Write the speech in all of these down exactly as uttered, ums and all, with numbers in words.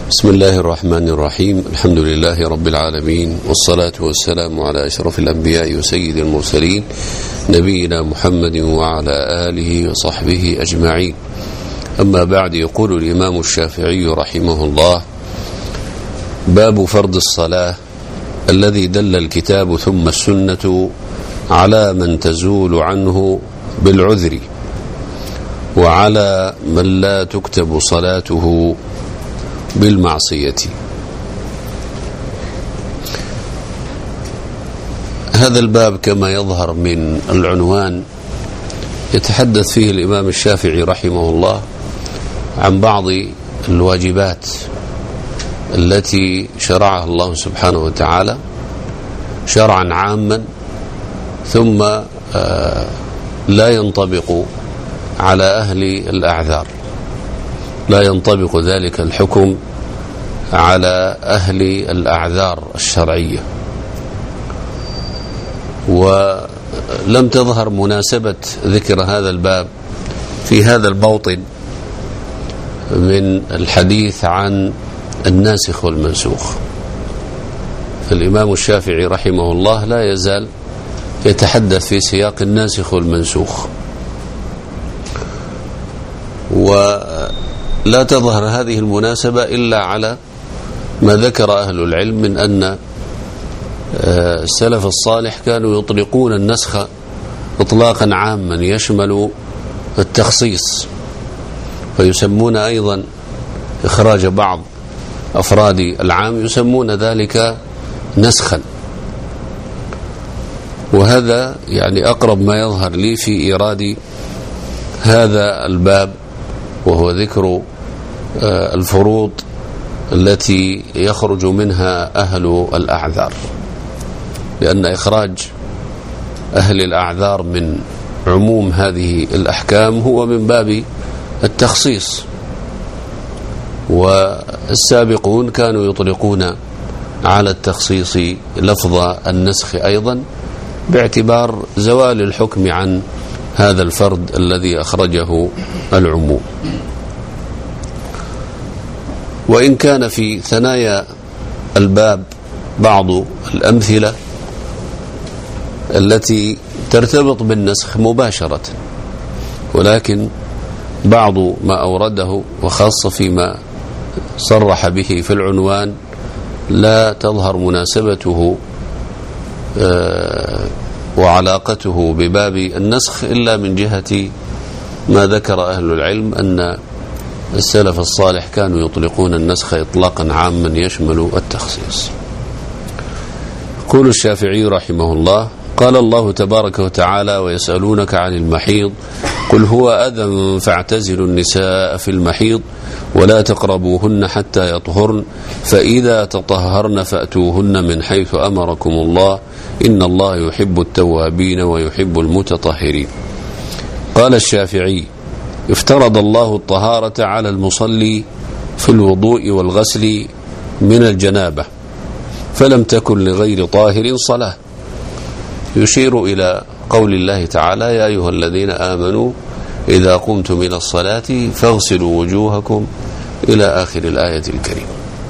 بسم الله الرحمن الرحيم. الحمد لله رب العالمين، والصلاة والسلام على أشرف الأنبياء وسيد المرسلين نبينا محمد وعلى آله وصحبه أجمعين. أما بعد، يقول الإمام الشافعي رحمه الله: باب فرض الصلاة الذي دل الكتاب ثم السنة على من تزول عنه بالعذر، وعلى من لا تكتب صلاته بالمعصية. هذا الباب كما يظهر من العنوان يتحدث فيه الإمام الشافعي رحمه الله عن بعض الواجبات التي شرعها الله سبحانه وتعالى شرعا عاما، ثم لا ينطبق على أهل الأعذار، لا ينطبق ذلك الحكم على أهل الأعذار الشرعية. ولم تظهر مناسبة ذكر هذا الباب في هذا الموطن من الحديث عن الناسخ والمنسوخ. الإمام الشافعي رحمه الله لا يزال يتحدث في سياق الناسخ والمنسوخ، ولا تظهر هذه المناسبة إلا على ما ذكر أهل العلم من أن السلف الصالح كانوا يطلقون النسخ إطلاقا عاما يشمل التخصيص، فيسمون أيضا إخراج بعض أفراد العام يسمون ذلك نسخا. وهذا يعني أقرب ما يظهر لي في إيراد هذا الباب، وهو ذكر الفروض التي يخرج منها أهل الأعذار، لأن إخراج أهل الأعذار من عموم هذه الأحكام هو من باب التخصيص، والسابقون كانوا يطلقون على التخصيص لفظ النسخ أيضا باعتبار زوال الحكم عن هذا الفرد الذي أخرجه العموم. وإن كان في ثنايا الباب بعض الأمثلة التي ترتبط بالنسخ مباشرة، ولكن بعض ما أورده وخاصة فيما صرح به في العنوان لا تظهر مناسبته وعلاقته بباب النسخ إلا من جهة ما ذكر أهل العلم أن السلف الصالح كانوا يطلقون النسخ إطلاقا عاما يشمل التخصيص. يقول الشافعي رحمه الله: قال الله تبارك وتعالى: ويسألونك عن المحيض قل هو أذى فاعتزلوا النساء في المحيض ولا تقربوهن حتى يطهرن فإذا تطهرن فأتوهن من حيث أمركم الله إن الله يحب التوابين ويحب المتطهرين. قال الشافعي: افترض الله الطهارة على المصلي في الوضوء والغسل من الجنابة، فلم تكن لغير طاهر صلاة، يشير إلى قول الله تعالى: يا أيها الذين آمنوا إذا قمتم إلى الصلاة فاغسلوا وجوهكم إلى آخر الآية الكريمة.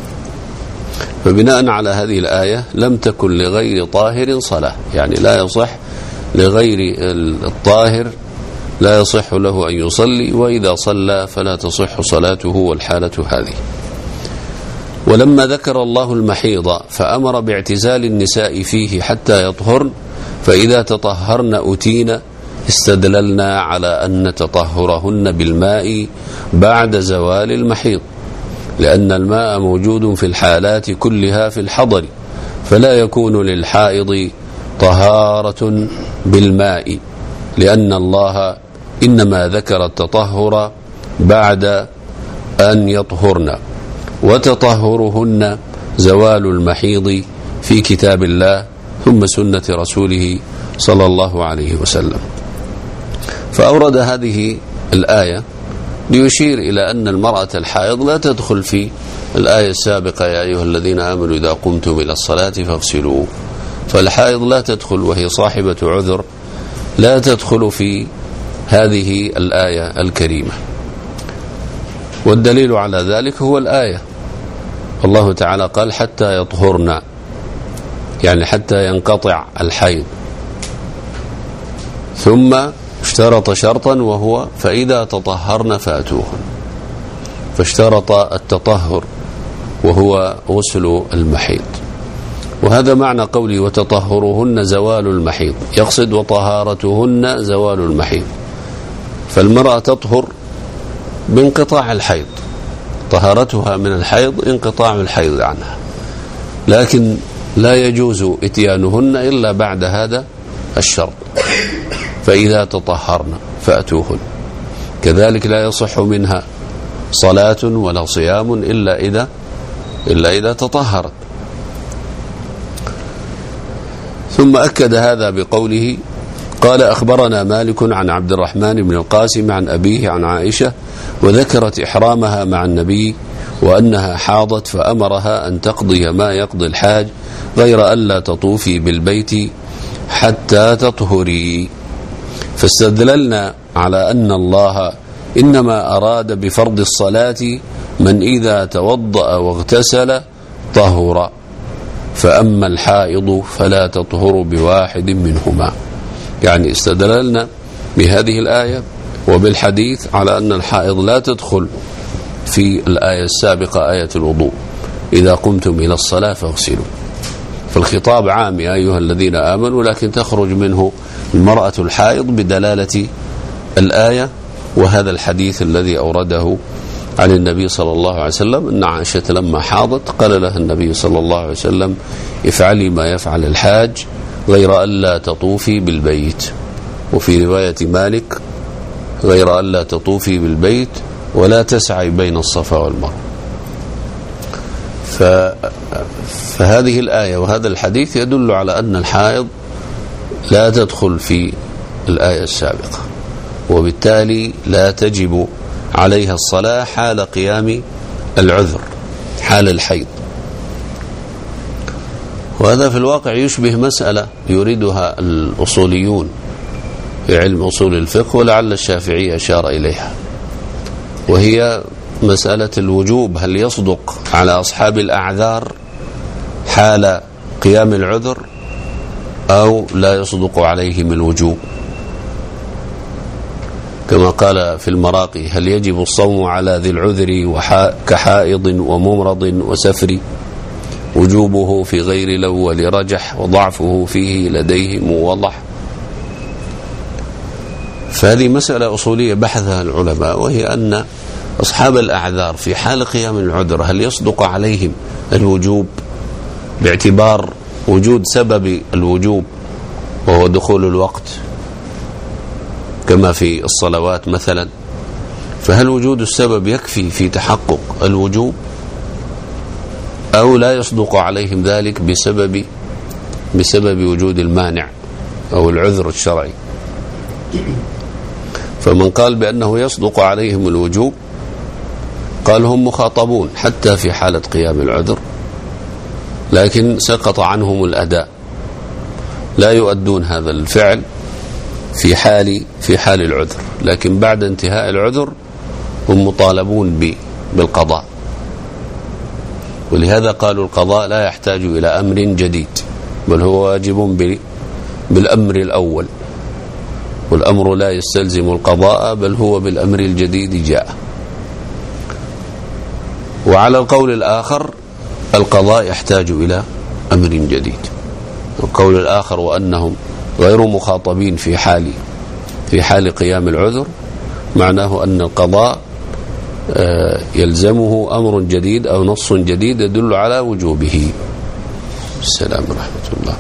فبناء على هذه الآية لم تكن لغير طاهر صلاة، يعني لا يصح لغير الطاهر، لا يصح له أن يصلي، وإذا صلى فلا تصح صلاته والحالة هذه. ولما ذكر الله المحيض فأمر باعتزال النساء فيه حتى يطهرن فإذا تطهرن أتينا استدللنا على أن تطهرهن بالماء بعد زوال المحيض، لأن الماء موجود في الحالات كلها في الحضر، فلا يكون للحائض طهارة بالماء، لأن الله إنما ذكر التطهر بعد أن يطهرن، وتطهرهن زوال المحيض في كتاب الله ثم سنة رسوله صلى الله عليه وسلم. فأورد هذه الآية ليشير إلى أن المرأة الحائض لا تدخل في الآية السابقة: يا أيها الذين آمنوا إذا قمتم إلى الصلاة فاغسلوا. فالحائض لا تدخل، وهي صاحبة عذر، لا تدخل في هذه الآية الكريمة. والدليل على ذلك هو الآية الله تعالى قال حتى يطهرن، يعني حتى ينقطع الحيض، ثم اشترط شرطا وهو فإذا تطهرن فأتوهن، فاشترط التطهر وهو غسل المحيض. وهذا معنى قولي وتطهرهن زوال المحيض، يقصد وطهارتهن زوال المحيض. فالمرأة تطهر بانقطاع الحيض، طهارتها من الحيض انقطاع الحيض عنها، لكن لا يجوز اتيانهن إلا بعد هذا الشرط، فإذا تطهرن فأتوهن. كذلك لا يصح منها صلاة ولا صيام إلا إذا إلا إذا تطهرت. ثم أكد هذا بقوله قال أخبرنا مالك عن عبد الرحمن بن القاسم عن أبيه عن عائشة وذكرت إحرامها مع النبي وأنها حاضت فأمرها أن تقضي ما يقضي الحاج غير ألا تطوفي بالبيت حتى تطهري. فاستدللنا على أن الله إنما أراد بفرض الصلاة من إذا توضأ واغتسل طهر، فأما الحائض فلا تطهر بواحد منهما. يعني استدللنا بهذه الآية وبالحديث على أن الحائض لا تدخل في الآية السابقة آية الوضوء، إذا قمتم إلى الصلاة فاغسلوا. فالخطاب عام يا أيها الذين آمنوا، لكن تخرج منه المرأة الحائض بدلالة الآية وهذا الحديث الذي أورده عن النبي صلى الله عليه وسلم أن عائشة لما حاضت قال لها النبي صلى الله عليه وسلم افعلي ما يفعل الحاج غير ألا تطوفي بالبيت، وفي رواية مالك غير ألا تطوفي بالبيت ولا تسعي بين الصفا والمروة. فهذه الآية وهذا الحديث يدل على أن الحائض لا تدخل في الآية السابقة، وبالتالي لا تجب عليها الصلاة حال قيام العذر، حال الحيض. وهذا في الواقع يشبه مسألة يريدها الأصوليون في علم أصول الفقه، ولعل الشافعي أشار إليها، وهي مسألة الوجوب. هل يصدق على أصحاب الأعذار حال قيام العذر أو لا يصدق عليهم الوجوب؟ كما قال في المراقي هل يجب الصوم على ذي العذر كحائض وممرض وسفر، وجوبه في غير الأول رجح وضعفه فيه لديه موضح. فهذه مسألة أصولية بحثها العلماء، وهي أن أصحاب الأعذار في حال قيام العذر هل يصدق عليهم الوجوب باعتبار وجود سبب الوجوب وهو دخول الوقت كما في الصلوات مثلا، فهل وجود السبب يكفي في تحقق الوجوب أو لا يصدق عليهم ذلك بسبب بسبب وجود المانع أو العذر الشرعي؟ فمن قال بأنه يصدق عليهم الوجوب قال هم مخاطبون حتى في حالة قيام العذر، لكن سقط عنهم الأداء، لا يؤدون هذا الفعل في حال في حال العذر، لكن بعد انتهاء العذر هم مطالبون بالقضاء. ولهذا قالوا القضاء لا يحتاج إلى أمر جديد، بل هو واجب بالأمر الأول، والأمر لا يستلزم القضاء بل هو بالأمر الجديد جاء. وعلى القول الآخر القضاء يحتاج إلى أمر جديد. القول الآخر وأنهم غير مخاطبين في حال في حال قيام العذر معناه أن القضاء يلزمه أمر جديد أو نص جديد يدل على وجوبه. السلام ورحمة الله.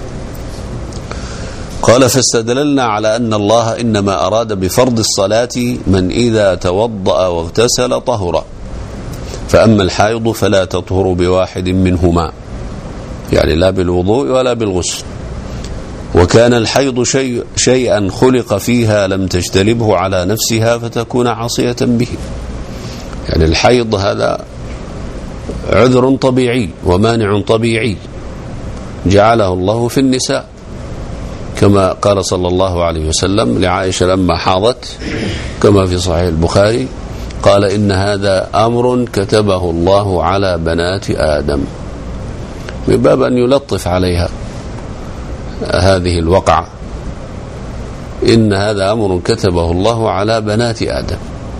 قال فاستدللنا على أن الله إنما أراد بفرض الصلاة من إذا توضأ واغتسل طهر، فأما الحائض فلا تطهر بواحد منهما، يعني لا بالوضوء ولا بالغسل. وكان الحيض شيء شيئا خلق فيها لم تجتلبه على نفسها فتكون عاصية به. يعني الحيض هذا عذر طبيعي ومانع طبيعي جعله الله في النساء، كما قال صلى الله عليه وسلم لعائشة لما حاضت كما في صحيح البخاري قال إن هذا أمر كتبه الله على بنات آدم، من باب أن يلطف عليها هذه الوقعة، إن هذا أمر كتبه الله على بنات آدم،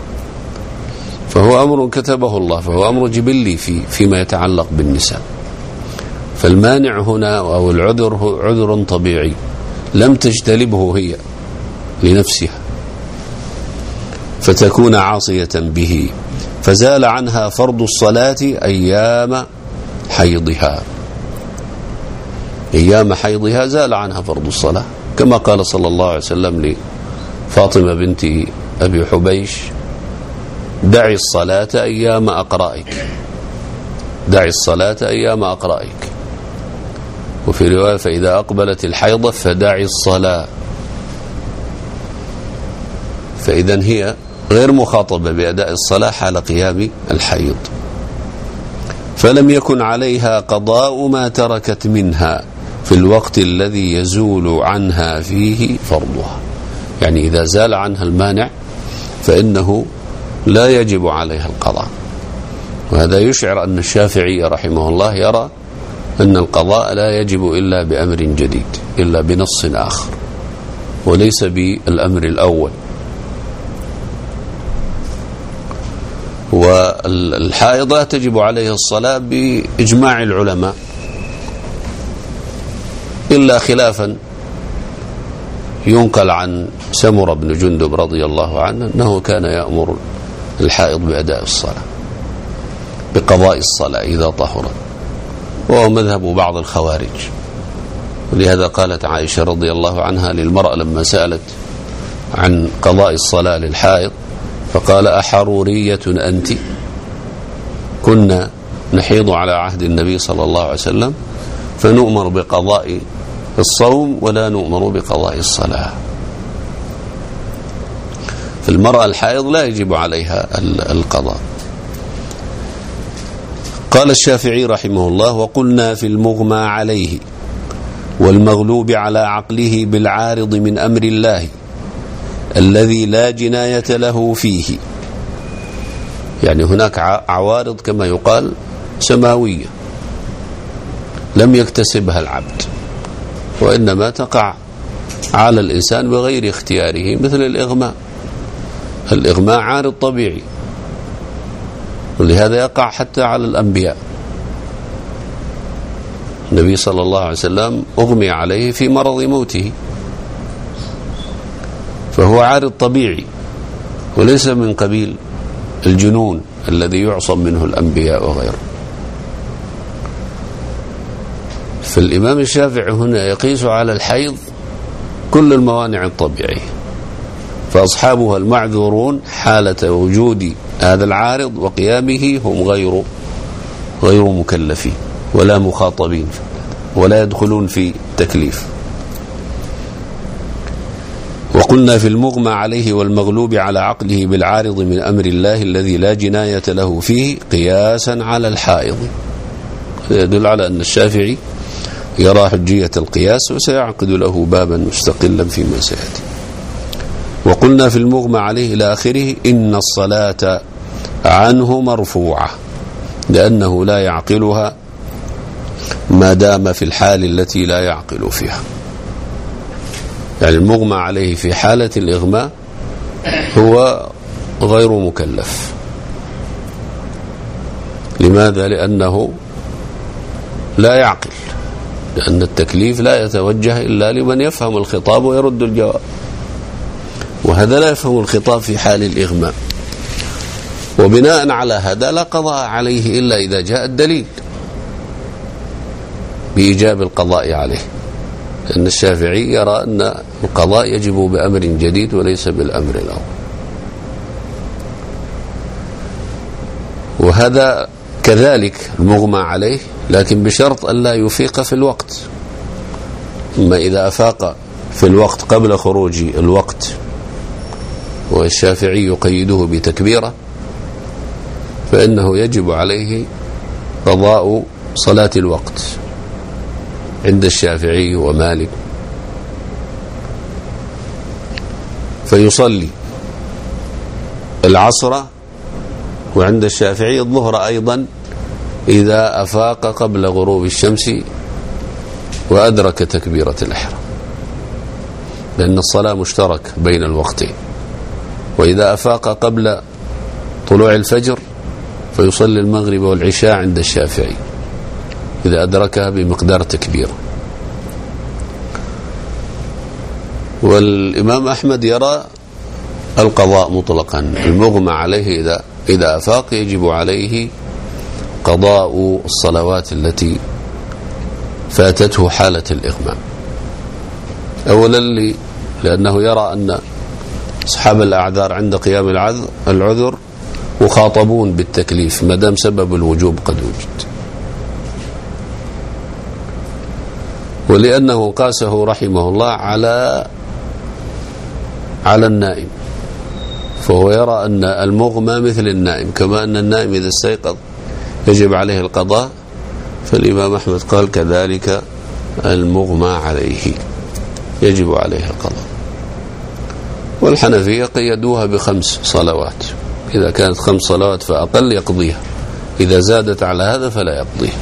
فهو أمر كتبه الله، فهو أمر جبلي في فيما يتعلق بالنساء. فالمانع هنا أو العذر هو عذر طبيعي لم تجتلبه هي لنفسها فتكون عاصية به، فزال عنها فرض الصلاة أيام حيضها، أيام حيضها زال عنها فرض الصلاة، كما قال صلى الله عليه وسلم لفاطمة بنت أبي حبيش: دعي الصلاة أيام أقرائك، دعي الصلاة أيام أقرائك. وفي رواية: فإذا أقبلت الحيضة فدعي الصلاة. فإذا هي غير مخاطبة بأداء الصلاة حال قيام الحيض، فلم يكن عليها قضاء ما تركت منها في الوقت الذي يزول عنها فيه فرضها. يعني إذا زال عنها المانع فإنه لا يجب عليها القضاء. وهذا يشعر أن الشافعي رحمه الله يرى أن القضاء لا يجب إلا بأمر جديد، إلا بنص آخر، وليس بالأمر الأول. والحائضة تجب عليها الصلاة بإجماع العلماء، إلا خلافا ينقل عن سمرة بن جندب رضي الله عنه أنه كان يأمر الحائض بأداء الصلاة، بقضاء الصلاة إذا طهرت، وهو مذهب بعض الخوارج. ولهذا قالت عائشة رضي الله عنها للمرأة لما سألت عن قضاء الصلاة للحائض فقال: أحرورية أنت؟ كنا نحيض على عهد النبي صلى الله عليه وسلم فنؤمر بقضاء الصوم ولا نؤمر بقضاء الصلاة. فالمرأة الحائض لا يجب عليها القضاء. قال الشافعي رحمه الله: وقلنا في المغمى عليه والمغلوب على عقله بالعارض من أمر الله الذي لا جناية له فيه. يعني هناك عوارض كما يقال سماوية لم يكتسبها العبد، وإنما تقع على الإنسان بغير اختياره، مثل الإغماء. الإغماء عارض طبيعي، ولهذا يقع حتى على الأنبياء. النبي صلى الله عليه وسلم أغمي عليه في مرض موته، فهو عارض طبيعي وليس من قبيل الجنون الذي يعصم منه الأنبياء وغيره. فالإمام الشافعي هنا يقيس على الحيض كل الموانع الطبيعية، فأصحابها المعذورون حالة وجود هذا العارض وقيامه هم غير غير مكلفين ولا مخاطبين ولا يدخلون في تكليف. وقلنا في المغمى عليه والمغلوب على عقله بالعارض من أمر الله الذي لا جناية له فيه قياسا على الحائض. يدل على أن الشافعي يرى حجية القياس، وسيعقد له بابا مستقلا فيما سيأتي. وقلنا في المغمى عليه إلى آخره: إن الصلاة عنه مرفوعة لأنه لا يعقلها ما دام في الحال التي لا يعقل فيها. يعني المغمى عليه في حالة الإغماء هو غير مكلف. لماذا؟ لأنه لا يعقل، لأن التكليف لا يتوجه إلا لمن يفهم الخطاب ويرد الجواب، وهذا لا يفهم الخطاب في حال الإغماء. وبناء على هذا لا قضاء عليه إلا إذا جاء الدليل بإيجاب القضاء عليه، لأن الشافعي يرى أن القضاء يجب بأمر جديد وليس بالأمر الأول. وهذا كذلك المغمى عليه، لكن بشرط ألا يفيق في الوقت. أما إذا أفاق في الوقت قبل خروج الوقت، والشافعي يقيده بتكبيرة، فإنه يجب عليه قضاء صلاة الوقت عند الشافعي ومالك، فيصلي العصر وعند الشافعي الظهر أيضا إذا أفاق قبل غروب الشمس وأدرك تكبيرة الإحرام، لأن الصلاة مشترك بين الوقتين. وإذا أفاق قبل طلوع الفجر فيصلي المغرب والعشاء عند الشافعي إذا أدركها بمقدار تكبيرة. والإمام أحمد يرى القضاء مطلقا، المغمى عليه إذا إذا أفاق يجب عليه قضاء الصلوات التي فاتته حالة الإغماء. أولا لأنه يرى أن أصحاب الأعذار عند قيام العذر مخاطبون بالتكليف ما دام سبب الوجوب قد وجد، ولأنه قاسه رحمه الله على على النائم، فهو يرى أن المغمى مثل النائم، كما أن النائم إذا استيقظ يجب عليه القضاء، فالإمام أحمد قال كذلك المغمى عليه يجب عليه القضاء. والحنفية قيدوها بخمس صلوات، إذا كانت خمس صلوات فأقل يقضيها، إذا زادت على هذا فلا يقضيها.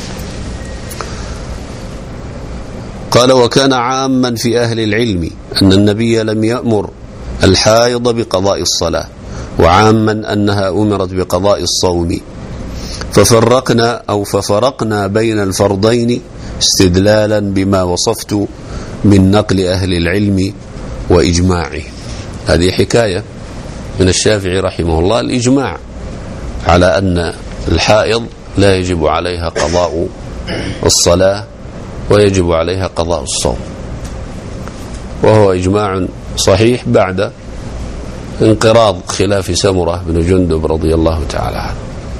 قال وكان عاما في أهل العلم أن النبي لم يأمر الحائض بقضاء الصلاة، وعاما أنها أمرت بقضاء الصوم، ففرقنا أو ففرقنا بين الفرضين استدلالا بما وصفت من نقل أهل العلم وإجماعه. هذه حكاية من الشافعي رحمه الله، الإجماع على أن الحائض لا يجب عليها قضاء الصلاة ويجب عليها قضاء الصوم، وهو إجماع صحيح بعد انقراض خلاف سمرة بن جندب رضي الله تعالى عنه.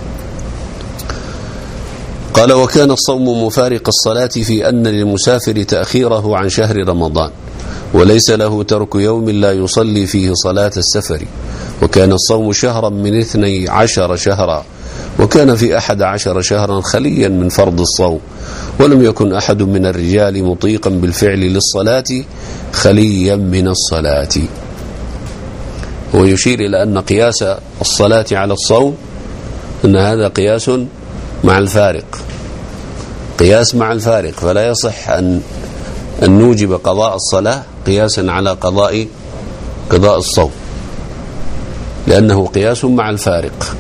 قال وكان الصوم مفارق الصلاة في أن للمسافر تأخيره عن شهر رمضان، وليس له ترك يوم لا يصلي فيه صلاة السفر، وكان الصوم شهرا من اثني عشر شهرا، وكان في أحد عشر شهرا خليا من فرض الصوم، ولم يكن أحد من الرجال مطيقا بالفعل للصلاة خليا من الصلاة. ويشير إلى أن قياس الصلاة على الصوم أن هذا قياس مع الفارق، قياس مع الفارق، فلا يصح أن أن نوجب قضاء الصلاة قياسا على قضاء قضاء الصوم، لأنه قياس مع الفارق.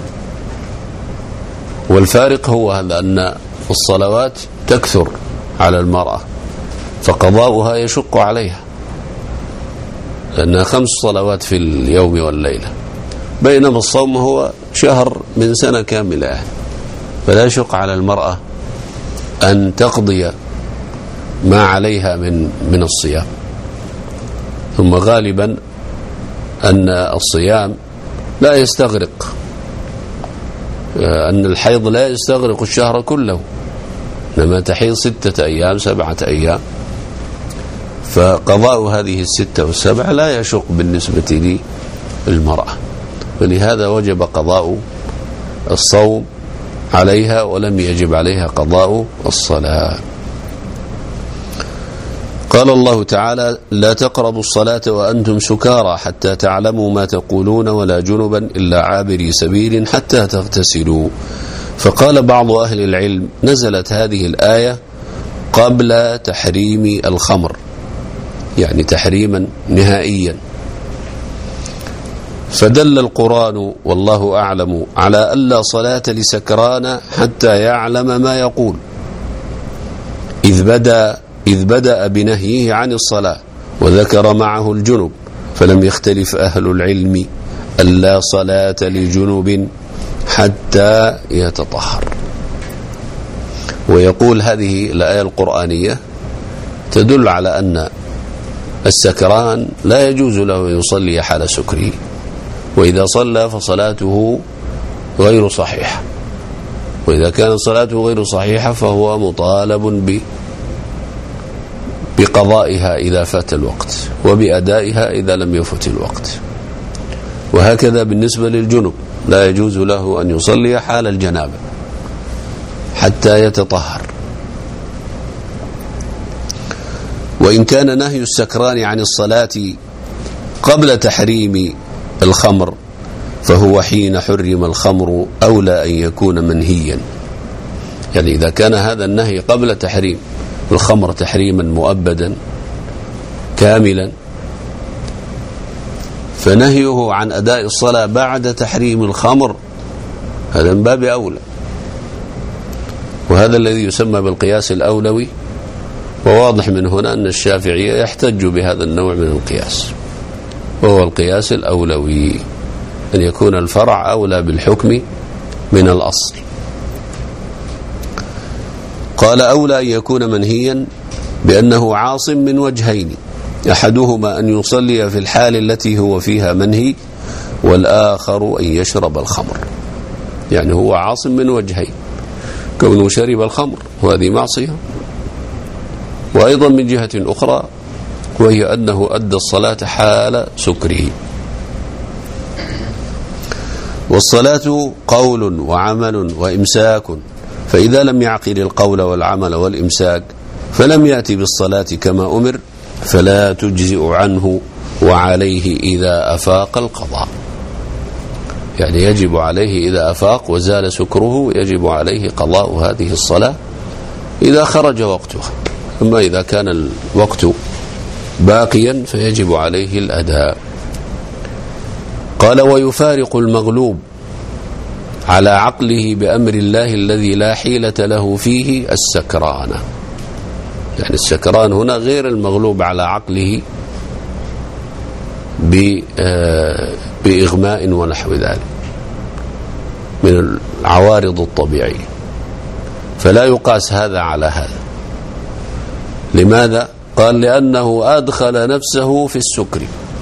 والفارق هو هذا أن الصلوات تكثر على المرأة فقضاؤها يشق عليها، لأنها خمس صلوات في اليوم والليلة، بينما الصوم هو شهر من سنة كاملة، فلا يشق على المرأة أن تقضي ما عليها من من الصيام. ثم غالبا أن الصيام لا يستغرق، أن الحيض لا يستغرق الشهر كله، إنما تحيض ستة أيام سبعة أيام، فقضاء هذه الستة والسبعة لا يشق بالنسبة للمرأة، فلهذا وجب قضاء الصوم عليها ولم يجب عليها قضاء الصلاة. قال الله تعالى لا تقربوا الصلاة وأنتم سكارى حتى تعلموا ما تقولون ولا جنبا إلا عابري سبيل حتى تغتسلوا. فقال بعض أهل العلم نزلت هذه الآية قبل تحريم الخمر، يعني تحريما نهائيا، فدل القرآن والله أعلم على ألا صلاة لسكران حتى يعلم ما يقول، إذ بدأ إذ بدأ بنهيه عن الصلاة وذكر معه الجنب، فلم يختلف أهل العلم ألا صلاة لجنب حتى يتطهر. ويقول هذه الآية القرآنية تدل على أن السكران لا يجوز له أن يصلي حال سكره، وإذا صلى فصلاته غير صحيحة، وإذا كانت صلاته غير صحيحة فهو مطالب ب بقضائها إذا فات الوقت وبأدائها إذا لم يفت الوقت. وهكذا بالنسبة للجنب لا يجوز له أن يصلي حال الجنابة حتى يتطهر. وإن كان نهي السكران عن الصلاة قبل تحريم الخمر فهو حين حرم الخمر أولى أن يكون منهيا. يعني إذا كان هذا النهي قبل تحريم الخمر تحريما مؤبدا كاملا، فنهيه عن أداء الصلاة بعد تحريم الخمر هذا من باب أولى، وهذا الذي يسمى بالقياس الأولوي. وواضح من هنا أن الشافعية يحتج بهذا النوع من القياس، وهو القياس الأولوي، أن يكون الفرع أولى بالحكم من الأصل. قال أولى أن يكون منهيا بأنه عاصم من وجهين، أحدهما أن يصلي في الحال التي هو فيها منهي، والآخر أن يشرب الخمر. يعني هو عاصم من وجهين، كونه شرب الخمر وهذه معصية، وأيضا من جهة أخرى وهي أنه أدى الصلاة حال سكره. والصلاة قول وعمل وإمساك، فإذا لم يعقل القول والعمل والإمساك فلم يأتي بالصلاة كما أمر فلا تجزئ عنه، وعليه إذا أفاق القضاء. يعني يجب عليه إذا أفاق وزال سكره يجب عليه قضاء هذه الصلاة إذا خرج وقتها. أما إذا كان الوقت باقيا فيجب عليه الأداء. قال ويفارق المغلوب على عقله بأمر الله الذي لا حيلة له فيه السكران. يعني السكران هنا غير المغلوب على عقله بإغماء ونحو ذلك من العوارض الطبيعية، فلا يقاس هذا على هذا. لماذا؟ قال لأنه أدخل نفسه في السكر.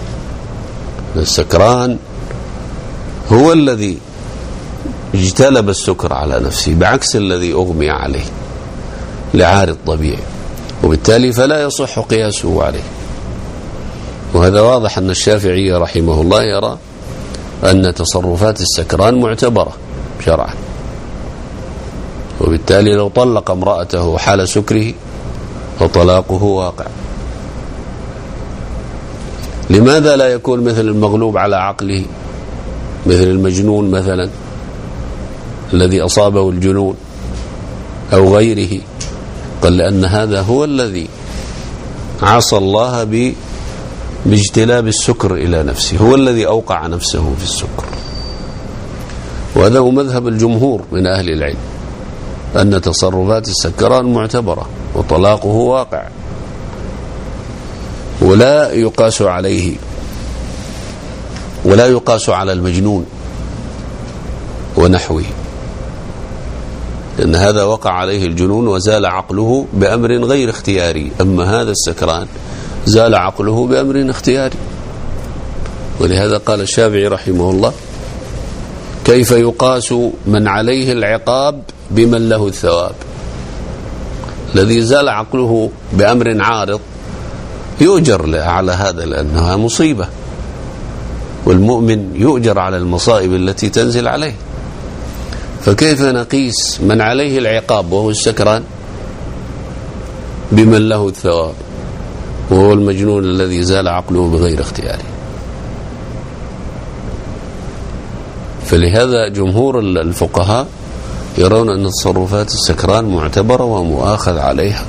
السكران هو الذي اجتلب السكر على نفسه بعكس الذي أغمي عليه لعارض طبيعي، وبالتالي فلا يصح قياسه عليه. وهذا واضح أن الشافعي رحمه الله يرى أن تصرفات السكران معتبرة شرعا، وبالتالي لو طلق امرأته حال سكره فطلاقه واقع. لماذا لا يكون مثل المغلوب على عقله، مثل المجنون مثلا الذي أصابه الجنون أو غيره؟ قال لأن هذا هو الذي عصى الله باجتلاب السكر إلى نفسه، هو الذي أوقع نفسه في السكر. وهذا هو مذهب الجمهور من أهل العلم، أن تصرفات السكران معتبرة وطلاقه واقع، ولا يقاس عليه ولا يقاس على المجنون ونحوه، لأن هذا وقع عليه الجنون وزال عقله بأمر غير اختياري، أما هذا السكران زال عقله بأمر اختياري. ولهذا قال الشافعي رحمه الله كيف يقاس من عليه العقاب بمن له الثواب؟ الذي زال عقله بأمر عارض يؤجر على هذا لأنها مصيبة، والمؤمن يؤجر على المصائب التي تنزل عليه. فكيف نقيس من عليه العقاب وهو السكران بمن له الثواب وهو المجنون الذي زال عقله بغير اختياره؟ فلهذا جمهور الفقهاء يرون أن تصرفات السكران معتبرة ومؤاخذ عليها،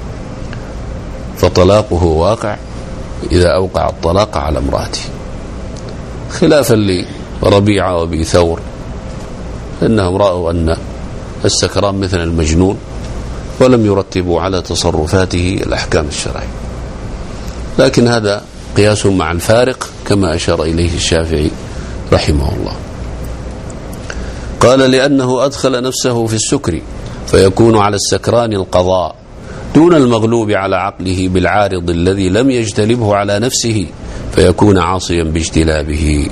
فطلاقه واقع إذا أوقع الطلاق على امرأته، خلافا لربيعة وابي ثور إنهم رأوا أن السكران مثل المجنون ولم يرتبوا على تصرفاته الأحكام الشرعية. لكن هذا قياس مع الفارق كما أشار إليه الشافعي رحمه الله. قال لأنه أدخل نفسه في السكر فيكون على السكران القضاء دون المغلوب على عقله بالعارض الذي لم يجتلبه على نفسه فيكون عاصيا باجتلابه.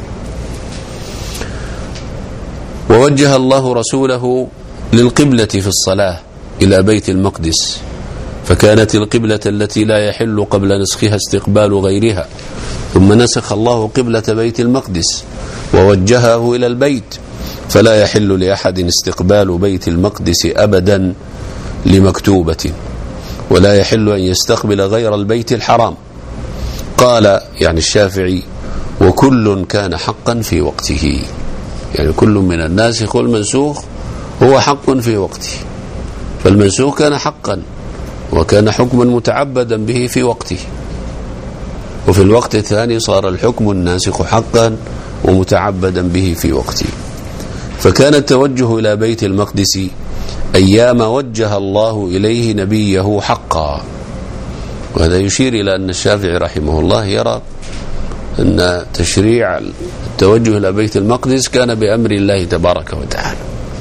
ووجه الله رسوله للقبلة في الصلاة إلى بيت المقدس، فكانت القبلة التي لا يحل قبل نسخها استقبال غيرها، ثم نسخ الله قبلة بيت المقدس ووجهه إلى البيت، فلا يحل لأحد استقبال بيت المقدس أبدا لمكتوبة، ولا يحل أن يستقبل غير البيت الحرام. قال يعني الشافعي وكل كان حقا في وقته، يعني كل من الناسخ والمنسوخ هو حق في وقته، فالمنسوخ كان حقا وكان حكما متعبدا به في وقته، وفي الوقت الثاني صار الحكم الناسخ حقا ومتعبدا به في وقته. فكان التوجه إلى بيت المقدس أيام وجه الله إليه نبيه حقا. وهذا يشير إلى أن الشافعي رحمه الله يرى أن تشريع التوجه إلى بيت المقدس كان بأمر الله تبارك وتعالى،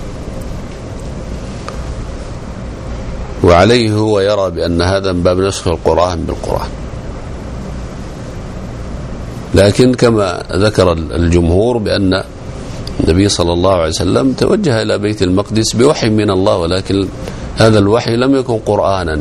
وعليه هو يرى بأن هذا من باب نسخ القرآن بالقرآن. لكن كما ذكر الجمهور بأن النبي صلى الله عليه وسلم توجه إلى بيت المقدس بوحي من الله، ولكن هذا الوحي لم يكن قرآنا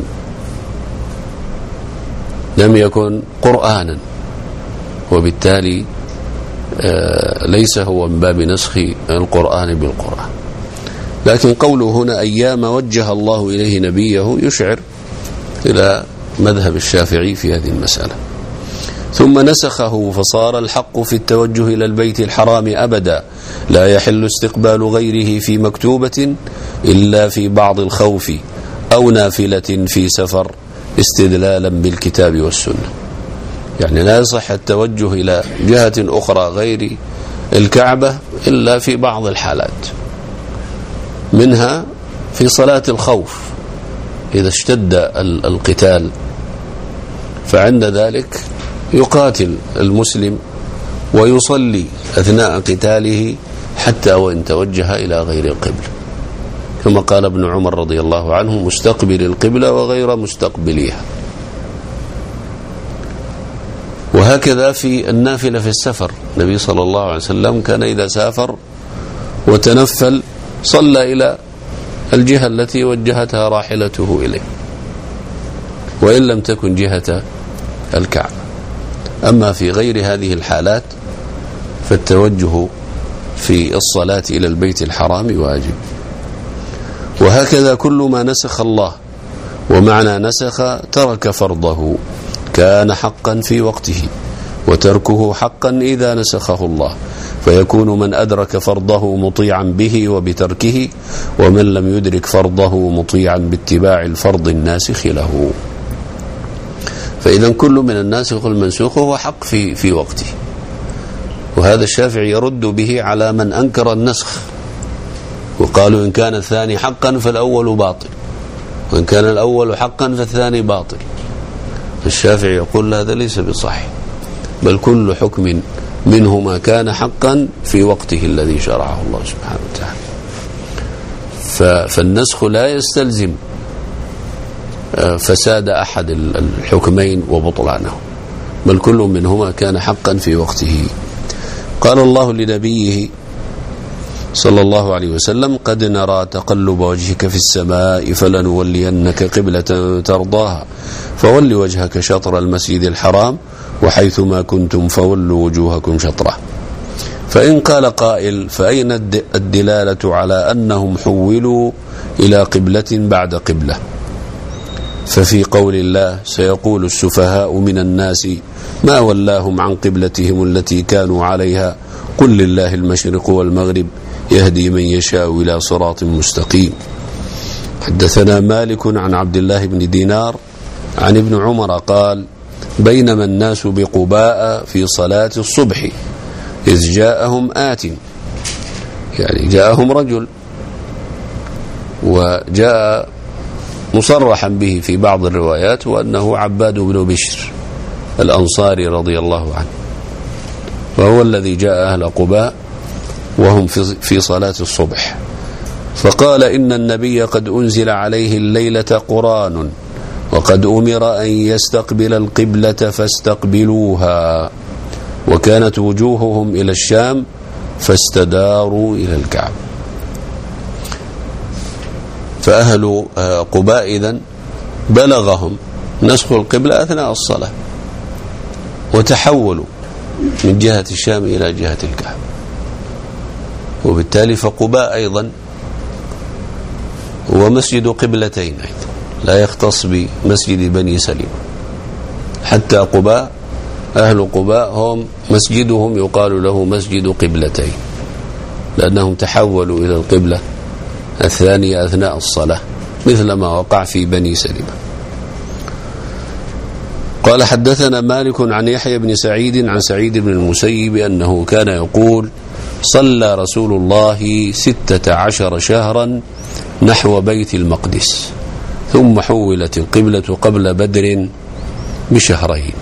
لم يكن قرآنا وبالتالي ليس هو من باب نسخ القرآن بالقرآن. لكن قوله هنا أيام وجه الله إليه نبيه يشعر إلى مذهب الشافعي في هذه المسألة. ثم نسخه فصار الحق في التوجه إلى البيت الحرام أبدا، لا يحل استقبال غيره في مكتوبة إلا في بعض الخوف أو نافلة في سفر استدلالا بالكتاب والسنة. يعني لا يصح التوجه إلى جهة أخرى غير الكعبة إلا في بعض الحالات، منها في صلاة الخوف إذا اشتد القتال، فعند ذلك يقاتل المسلم ويصلي أثناء قتاله حتى وإن توجه إلى غير القبلة، كما قال ابن عمر رضي الله عنه مستقبل القبلة وغير مستقبليها. وهكذا في النافلة في السفر، النبي صلى الله عليه وسلم كان إذا سافر وتنفل صلى إلى الجهة التي وجهتها راحلته إليه وإن لم تكن جهة الكعبة. أما في غير هذه الحالات فالتوجه في الصلاة إلى البيت الحرام واجب. وهكذا كل ما نسخ الله، ومعنى نسخ ترك فرضه كان حقا في وقته، وتركه حقا إذا نسخه الله، فيكون من أدرك فرضه مطيعا به وبتركه، ومن لم يدرك فرضه مطيعا باتباع الفرض الناسخ له. فإذا كل من الناسخ والمنسوخ هو حق في في وقته. وهذا الشافعي يرد به على من أنكر النسخ وقالوا إن كان الثاني حقا فالأول باطل، وإن كان الأول حقا فالثاني باطل. الشافعي يقول هذا ليس بصحيح، بل كل حكم منهما كان حقا في وقته الذي شرعه الله سبحانه وتعالى. فالنسخ لا يستلزم فساد أحد الحكمين وبطلانه، بل كل منهما كان حقا في وقته. قال الله لنبيه صلى الله عليه وسلم قد نرى تقلب وجهك في السماء فلنولينك قبلة ترضاها فول وجهك شطر المسجد الحرام وحيثما كنتم فولوا وجوهكم شطره. فإن قال قائل فأين الدلالة على أنهم حولوا إلى قبلة بعد قبلة؟ ففي قول الله سيقول السفهاء من الناس ما ولاهم عن قبلتهم التي كانوا عليها قل لله المشرق والمغرب يهدي من يشاء إلى صراط مستقيم. حدثنا مالك عن عبد الله بن دينار عن ابن عمر قال بينما الناس بقباء في صلاة الصبح إذ جاءهم آت، يعني جاءهم رجل، وجاء مصرحا به في بعض الروايات وأنه عباد بن بشر الأنصاري رضي الله عنه، وهو الذي جاء أهل قباء وهم في صلاة الصبح، فقال إن النبي قد أنزل عليه الليلة قرآن وقد أمر أن يستقبل القبلة فاستقبلوها، وكانت وجوههم إلى الشام فاستداروا إلى الكعبة. فأهل قباء إذن بلغهم نسخ القبلة أثناء الصلاة وتحولوا من جهة الشام إلى جهة الكعبة، وبالتالي فقباء أيضا هو مسجد قبلتين أيضا لا يختص بمسجد بني سليم. حتى قباء أهل قباء هم مسجدهم يقال له مسجد قبلتين، لأنهم تحولوا إلى القبلة الثانية أثناء الصلاة مثل ما وقع في بني سلمة. قال حدثنا مالك عن يحيى بن سعيد عن سعيد بن المسيب أنه كان يقول صلى رسول الله ستة عشر شهرا نحو بيت المقدس ثم حولت القبلة قبل بدر بشهرين.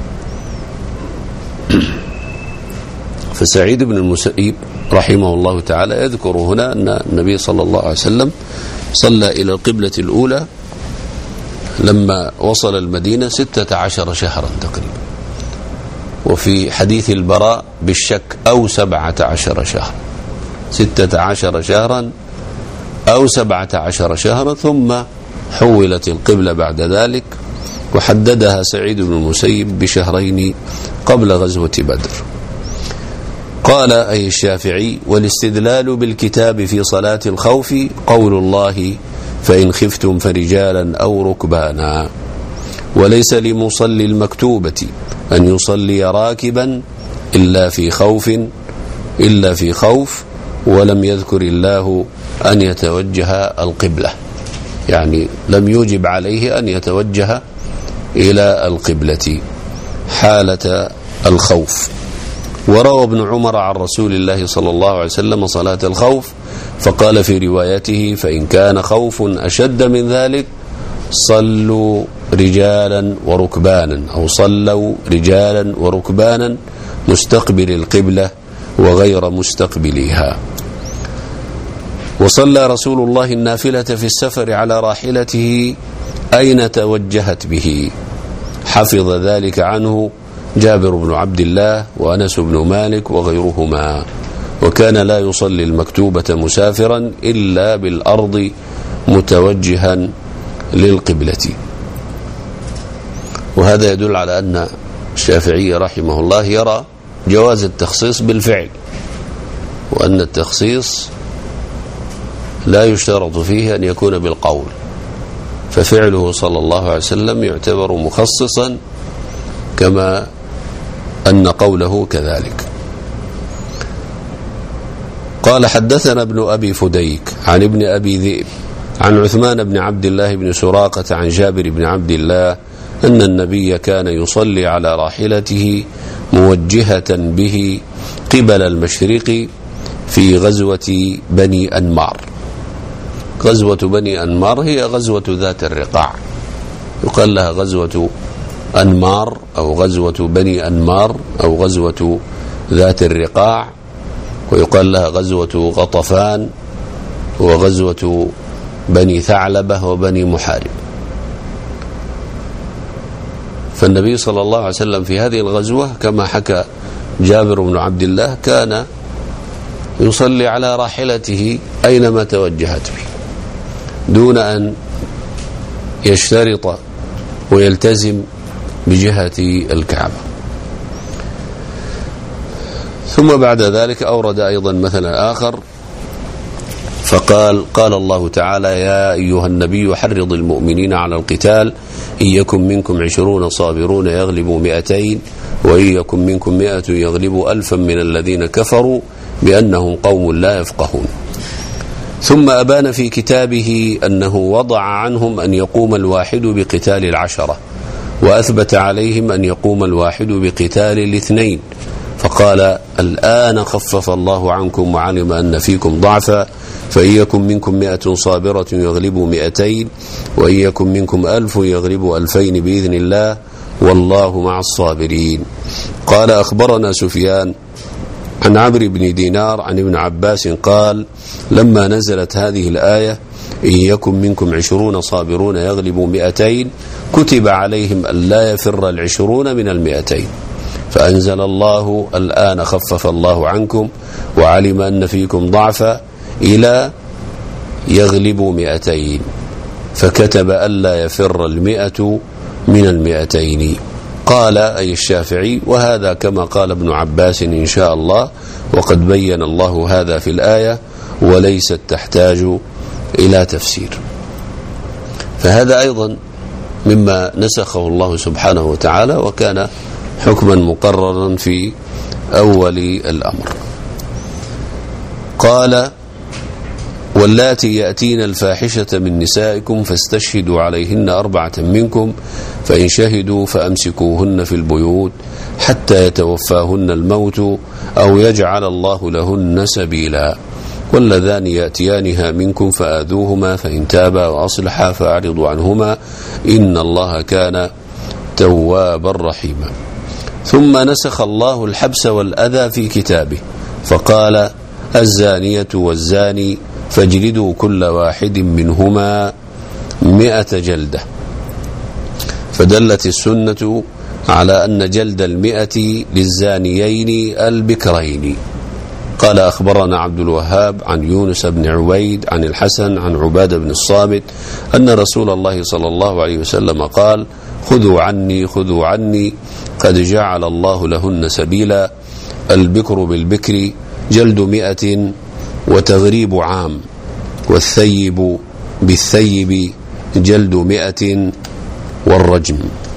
فسعيد بن المسيب رحمه الله تعالى يذكر هنا أن النبي صلى الله عليه وسلم صلى إلى القبلة الأولى لما وصل المدينة ستة عشر شهرا تقريبا، وفي حديث البراء بالشك أو سبعة عشر شهرا، ستة عشر شهرا أو سبعة عشر شهرا، ثم حولت القبلة بعد ذلك، وحددها سعيد بن المسيب بشهرين قبل غزوة بدر. قال أي الشافعي: والاستدلال بالكتاب في صلاة الخوف قول الله فإن خفتم فرجالا أو ركبانا، وليس لمصلي المكتوبة أن يصلي راكبا إلا في خوف إلا في خوف ولم يذكر الله أن يتوجه القبلة، يعني لم يوجب عليه أن يتوجه إلى القبلة حالة الخوف. وروى ابن عمر عن رسول الله صلى الله عليه وسلم صلاة الخوف فقال في روايته: فإن كان خوف أشد من ذلك صلوا رجالا وركبانا، أو صلوا رجالا وركبانا مستقبل القبلة وغير مستقبليها. وصلى رسول الله النافلة في السفر على راحلته أين توجهت به، حفظ ذلك عنه جابر بن عبد الله وأنس بن مالك وغيرهما، وكان لا يصلي المكتوبة مسافرا إلا بالأرض متوجها للقبلة. وهذا يدل على أن الشافعي رحمه الله يرى جواز التخصيص بالفعل، وأن التخصيص لا يشترط فيه أن يكون بالقول، ففعله صلى الله عليه وسلم يعتبر مخصصا كما أن قوله كذلك. قال حدثنا ابن أبي فديك عن ابن أبي ذئب عن عثمان بن عبد الله بن سراقة عن جابر بن عبد الله أن النبي كان يصلي على راحلته موجهة به قبل المشرق في غزوة بني أنمار. غزوة بني أنمار هي غزوة ذات الرقاع، يقال لها غزوة أنمار أو غزوة بني أنمار أو غزوة ذات الرقاع، ويقال لها غزوة غطفان وغزوة بني ثعلبة وبني محارب. فالنبي صلى الله عليه وسلم في هذه الغزوة كما حكى جابر بن عبد الله كان يصلي على راحلته أينما توجهت به دون أن يشترط ويلتزم بجهة الكعبة. ثم بعد ذلك أورد أيضا مثلا آخر فقال: قال الله تعالى: يا أيها النبي حرض المؤمنين على القتال إن يكن منكم عشرون صابرون يغلبوا مئتين وإن يكن منكم مئة يغلبوا ألفا من الذين كفروا بأنهم قوم لا يفقهون. ثم أبان في كتابه أنه وضع عنهم أن يقوم الواحد بقتال العشرة، وأثبت عليهم أن يقوم الواحد بقتال الاثنين، فقال: الآن خفف الله عنكم وعلم أن فيكم ضعفا فإن يكن منكم مئة صابرة يغلبوا مئتين وإن يكن منكم ألف يغلبوا ألفين بإذن الله والله مع الصابرين. قال: أخبرنا سفيان عن عمرو بن دينار عن ابن عباس قال: لما نزلت هذه الآية إن يكن منكم عشرون صابرون يغلبوا مئتين كتب عليهم أن لا يفر العشرون من المئتين، فأنزل الله: الآن خفف الله عنكم وعلم أن فيكم ضعفا إلى يغلبوا مئتين، فكتب ألا يفر المئة من المئتين. قال أي الشافعي: وهذا كما قال ابن عباس إن شاء الله، وقد بين الله هذا في الآية وليست تحتاج إلى تفسير. فهذا أيضا مما نسخه الله سبحانه وتعالى وكان حكما مقررا في أول الأمر. قال واللاتي يأتين الفاحشة من نسائكم فاستشهدوا عليهن أربعة منكم فإن شهدوا فأمسكوهن في البيوت حتى يتوفاهن الموت أو يجعل الله لهن سبيلا واللذان يأتيانها منكم فآذوهما فإن تابا وأصلحا فأعرضوا عنهما إن الله كان توابا رحيما. ثم نسخ الله الحبس والأذى في كتابه فقال الزانية والزاني فاجلدوا كل واحد منهما مئة جلدة. فدلت السنة على أن جلد المئة للزانيين البكرين. قال أخبرنا عبد الوهاب عن يونس بن عبيد عن الحسن عن عبادة بن الصامت أن رسول الله صلى الله عليه وسلم قال خذوا عني خذوا عني قد جعل الله لهن سبيلا البكر بالبكر جلد مئة وتغريب عام والثيب بالثيب جلد مئة والرجم.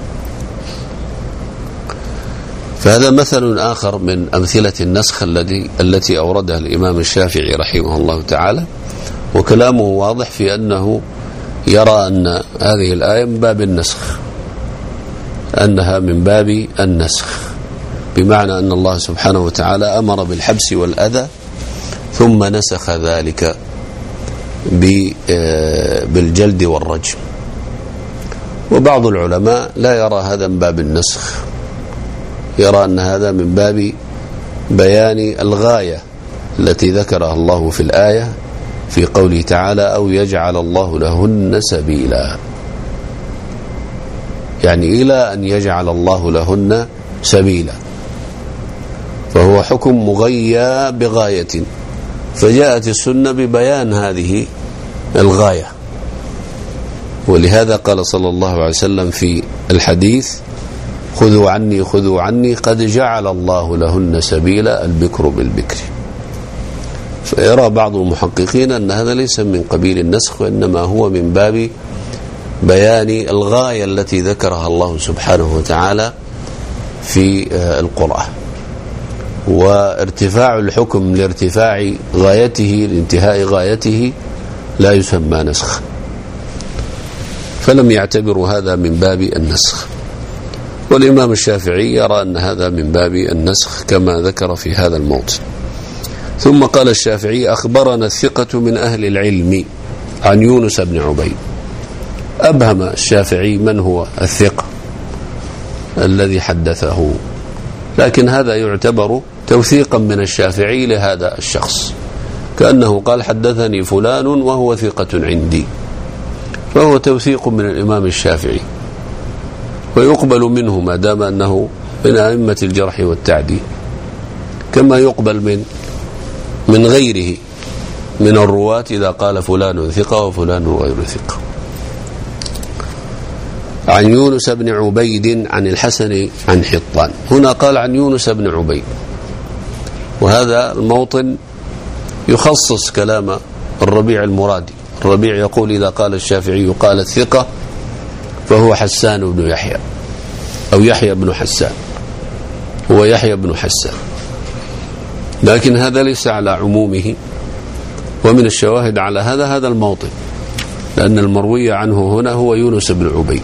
فهذا مثل آخر من أمثلة النسخ الذي التي أوردها الإمام الشافعي رحمه الله تعالى، وكلامه واضح في أنه يرى أن هذه الآية من باب النسخ، أنها من باب النسخ، بمعنى أن الله سبحانه وتعالى أمر بالحبس والأذى ثم نسخ ذلك بالجلد والرجم. وبعض العلماء لا يرى هذا من باب النسخ، يرى أن هذا من باب بيان الغاية التي ذكرها الله في الآية في قوله تعالى أو يجعل الله لهن سبيلا، يعني إلى أن يجعل الله لهن سبيلا، فهو حكم مغيى بغاية، فجاءت السنة ببيان هذه الغاية. ولهذا قال صلى الله عليه وسلم في الحديث خذوا عني خذوا عني قد جعل الله لهن سبيلا البكر بالبكر. فيرى بعض المحققين أن هذا ليس من قبيل النسخ، وإنما هو من باب بيان الغاية التي ذكرها الله سبحانه وتعالى في القرآن، وارتفاع الحكم لارتفاع غايته لانتهاء غايته لا يسمى نسخ، فلم يعتبروا هذا من باب النسخ. والإمام الشافعي يرى أن هذا من باب النسخ كما ذكر في هذا الموطن. ثم قال الشافعي أخبرنا الثقة من أهل العلم عن يونس بن عبيد. أبهم الشافعي من هو الثقة الذي حدثه، لكن هذا يعتبر توثيقا من الشافعي لهذا الشخص، كأنه قال حدثني فلان وهو ثقة عندي، فهو توثيق من الإمام الشافعي ويقبل منه ما دام أنه من أئمة الجرح والتعديل، كما يقبل من من غيره من الرواة إذا قال فلان ثقة وفلان غير ثقة. عن يونس بن عبيد عن الحسن عن حطان. هنا قال عن يونس بن عبيد، وهذا الموطن يخصص كلام الربيع المرادي. الربيع يقول إذا قال الشافعي قال الثقة فهو حسان بن يحيى أو يحيى بن حسان، هو يحيى بن حسان، لكن هذا ليس على عمومه. ومن الشواهد على هذا هذا الموطن، لأن المروي عنه هنا هو يونس بن عبيد،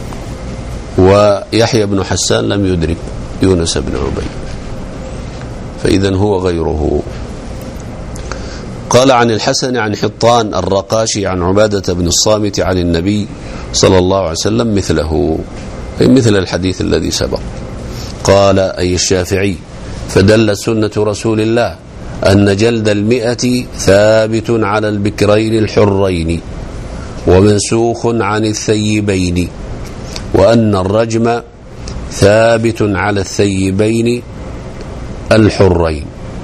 ويحيى بن حسان لم يدرك يونس بن عبيد، فإذن هو غيره. قال عن الحسن عن حطان الرقاشي عن عبادة بن الصامت عن النبي صلى الله عليه وسلم مثله، أي مثل الحديث الذي سبق. قال أي الشافعي فدلت سنة رسول الله أن جلد المئة ثابت على البكرين الحرين ومنسوخ عن الثيبين، وأن الرجم ثابت على الثيبين الحرين،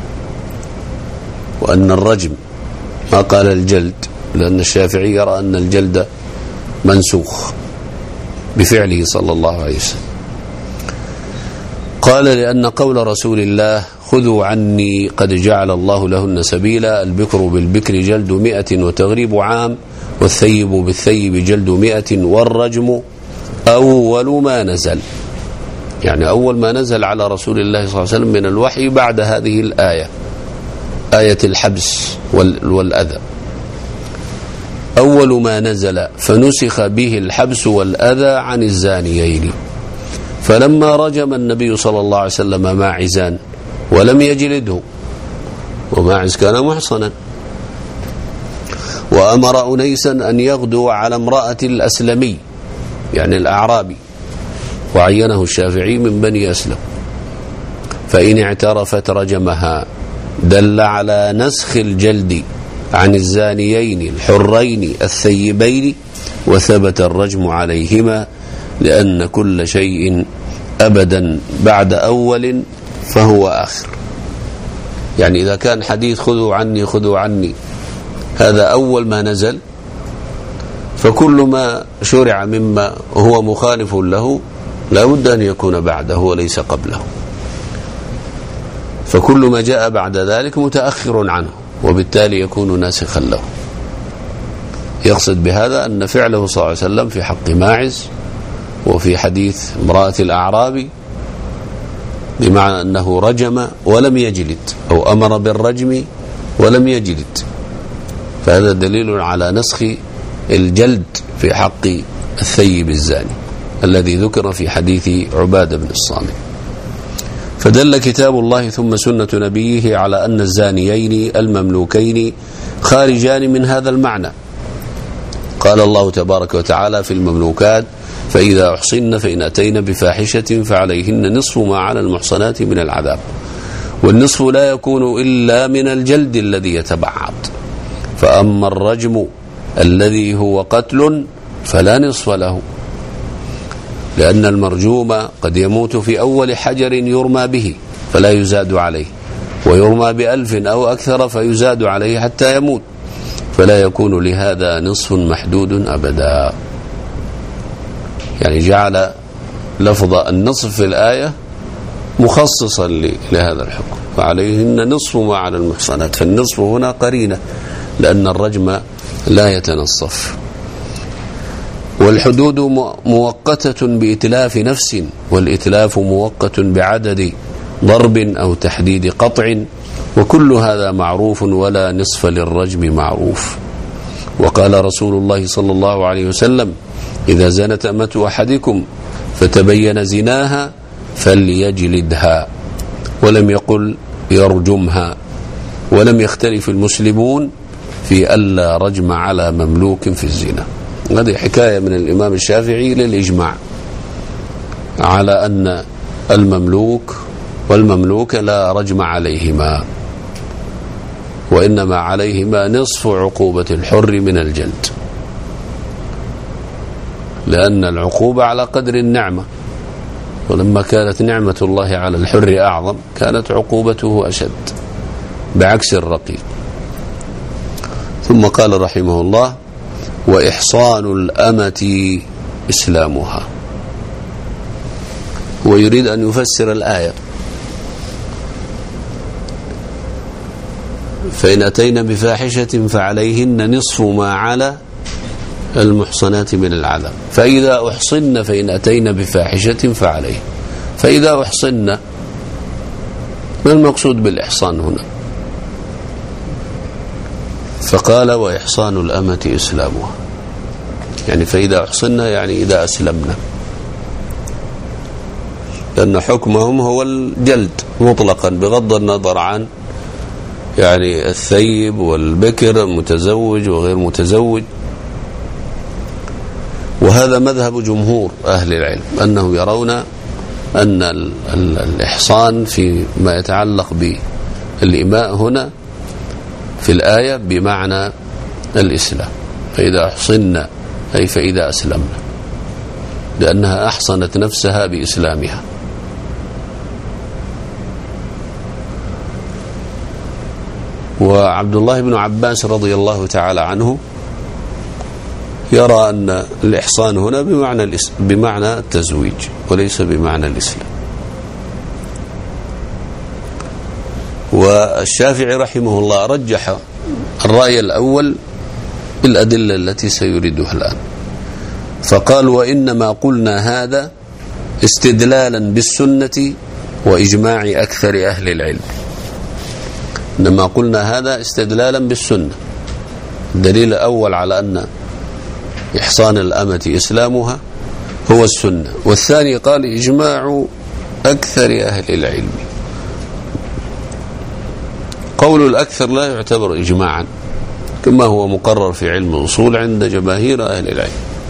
وأن الرجم ما قال الجلد، لأن الشافعي يرى أن الجلد منسوخ بفعله صلى الله عليه وسلم. قال لأن قول رسول الله خذوا عني قد جعل الله لهن سبيلا البكر بالبكر جلد مئة وتغريب عام والثيب بالثيب جلد مئة والرجم أول ما نزل، يعني أول ما نزل على رسول الله صلى الله عليه وسلم من الوحي بعد هذه الآية آية الحبس والأذى. أول ما نزل فنسخ به الحبس والأذى عن الزانيين، فلما رجم النبي صلى الله عليه وسلم ماعزا ولم يجلده، وماعز كان محصنا، وأمر أنيسا أن يغدو على امرأة الأسلمي يعني الأعرابي، وعينه الشافعي من بني أسلم، فإن اعترفت رجمها، دل على نسخ الجلد عن الزانيين الحرين الثيبين، وثبت الرجم عليهما، لأن كل شيء أبدا بعد أول فهو آخر. يعني إذا كان حديث خذوا عني خذوا عني هذا أول ما نزل، فكل ما شرع مما هو مخالف له لا بد أن يكون بعده وليس قبله، فكل ما جاء بعد ذلك متأخر عنه، وبالتالي يكون ناسخا له. يقصد بهذا أن فعله صلى الله عليه وسلم في حق ماعز وفي حديث امرأة الأعرابي بمعنى أنه رجم ولم يجلد، أو أمر بالرجم ولم يجلد، فهذا دليل على نسخ الجلد في حق الثيب الزاني الذي ذكر في حديث عبادة بن الصامت. فدل كتاب الله ثم سنة نبيه على أن الزانيين المملوكين خارجان من هذا المعنى. قال الله تبارك وتعالى في المملوكات: فإذا أحصن فإن أتين بفاحشة فعليهن نصف ما على المحصنات من العذاب، والنصف لا يكون إلا من الجلد الذي يتبعض، فأما الرجم الذي هو قتل فلا نصف له، لأن المرجوم قد يموت في أول حجر يرمى به فلا يزاد عليه، ويرمى بألف أو أكثر فيزاد عليه حتى يموت، فلا يكون لهذا نصف محدود أبدا. يعني جعل لفظ النصف في الآية مخصصا لهذا الحكم، فعليهن نصف ما على المحصنات، فالنصف هنا قرينة لأن الرجم لا يتنصف. والحدود مؤقتة بإتلاف نفس، والإتلاف مؤقت بعدد ضرب أو تحديد قطع، وكل هذا معروف، ولا نصف للرجم معروف. وقال رسول الله صلى الله عليه وسلم: إذا زنت أمة أحدكم فتبين زناها فليجلدها، ولم يقل يرجمها. ولم يختلف المسلمون في ألا رجم على مملوك في الزنا. هذه حكاية من الإمام الشافعي للإجماع على أن المملوك والمملوك لا رجم عليهما، وإنما عليهما نصف عقوبة الحر من الجلد، لأن العقوبة على قدر النعمة، ولما كانت نعمة الله على الحر أعظم كانت عقوبته أشد بعكس الرقيق. ثم قال رحمه الله: وإحصان الأمة إسلامها. ويريد أن يفسر الآية: فإن أتينا بفاحشة فعليهن نصف ما على المحصنات من العذاب، فإذا أحصن فإن أتينا بفاحشة فعليه. فإذا أحصن، ما المقصود بالإحصان هنا؟ فقال: وإحصان الأمة إسلامها، يعني فإذا أحصنا يعني إذا أسلمنا، لأن حكمهم هو الجلد مطلقا بغض النظر عن يعني الثيب والبكر، متزوج وغير متزوج. وهذا مذهب جمهور أهل العلم، أنه يرون أن الإحصان فيما يتعلق بالإماء هنا في الآية بمعنى الإسلام، فإذا أحصنا أي فإذا أسلمنا، لأنها أحصنت نفسها بإسلامها. وعبد الله بن عباس رضي الله تعالى عنه يرى أن الإحصان هنا بمعنى بمعنى التزويج وليس بمعنى الإسلام. والشافعي رحمه الله رجح الرأي الأول بالأدلة التي سيريدها الآن، فقال: وإنما قلنا هذا استدلالا بالسنة وإجماع أكثر أهل العلم، إنما قلنا هذا استدلالا بالسنة. الدليل الأول على أن إحصان الأمة إسلامها هو السنة، والثاني قال إجماع أكثر أهل العلم. قول الأكثر لا يعتبر إجماعا كما هو مقرر في علم الأصول عند جماهير أهل العلم،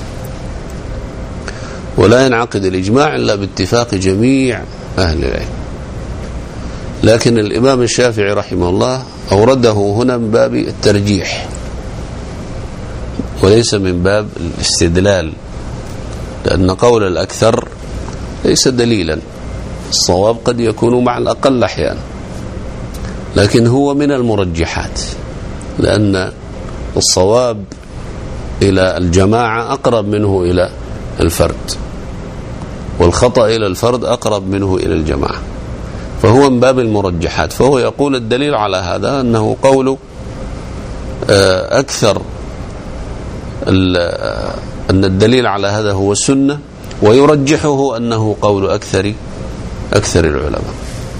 ولا ينعقد الإجماع إلا باتفاق جميع أهل العلم. لكن الإمام الشافعي رحمه الله أورده هنا من باب الترجيح وليس من باب الاستدلال، لأن قول الأكثر ليس دليلا، الصواب قد يكون مع الأقل أحيانا، لكن هو من المرجحات، لأن الصواب إلى الجماعة أقرب منه إلى الفرد، والخطأ إلى الفرد أقرب منه إلى الجماعة، فهو من باب المرجحات. فهو يقول الدليل على هذا أنه قول أكثر، أن الدليل على هذا هو السنة، ويرجحه أنه قول أكثر أكثر العلماء.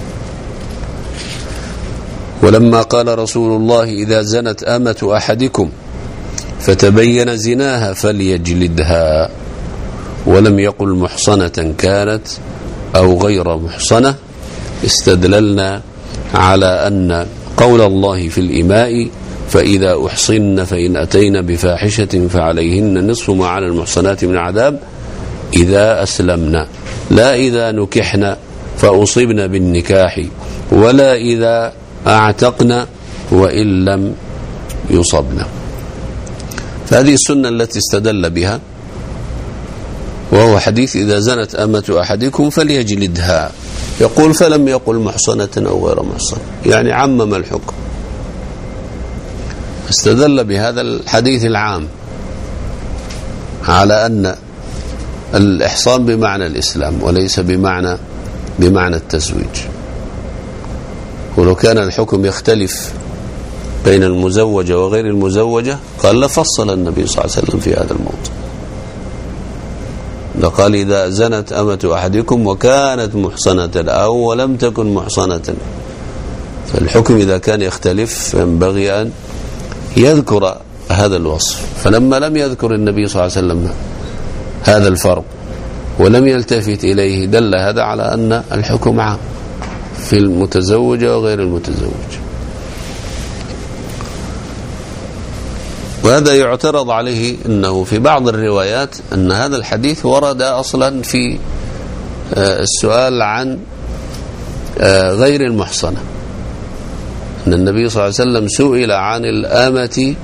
ولما قال رسول الله إذا زنت أمة أحدكم فتبين زناها فليجلدها، ولم يقل محصنة كانت أو غير محصنة، استدللنا على أن قول الله في الإماء فإذا أحصن فإن أتين بفاحشة فعليهن نصف ما على المحصنات من عذاب إذا أسلمنا، لا إذا نكحنا فأصبنا بالنكاح، ولا إذا أعتقنا وإن لم يصبنا. فهذه السنة التي استدل بها، وهو حديث إذا زنت أمة أحدكم فليجلدها، يقول فلم يقل محصنة أو غير محصنة، يعني عمم الحكم، استدل بهذا الحديث العام على أن الإحصان بمعنى الإسلام وليس بمعنى بمعنى التزويج. ولو كان الحكم يختلف بين المزوجة وغير المزوجة قال لفصل النبي صلى الله عليه وسلم في هذا الموضوع، لقال إذا زنت أمة أحدكم وكانت محصنة أو ولم تكن محصنة، فالحكم إذا كان يختلف ينبغي أن يذكر هذا الوصف. فلما لم يذكر النبي صلى الله عليه وسلم هذا الفرق ولم يلتفت إليه دل هذا على أن الحكم عام في المتزوجة وغير المتزوجة. وهذا يعترض عليه أنه في بعض الروايات أن هذا الحديث ورد أصلا في السؤال عن غير المحصنة، أن النبي صلى الله عليه وسلم سئل عن الآمة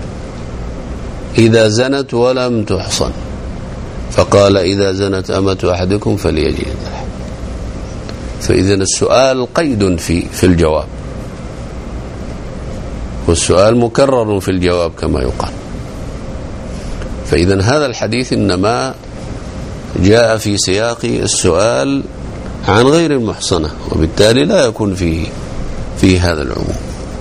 إذا زنت ولم تحصن، فقال إذا زنت أمة أحدكم فليجلدها. فإذا السؤال قيد في في الجواب، والسؤال مكرر في الجواب كما يقال. فإذا هذا الحديث إنما جاء في سياق السؤال عن غير المحصنة، وبالتالي لا يكون فيه في هذا العموم.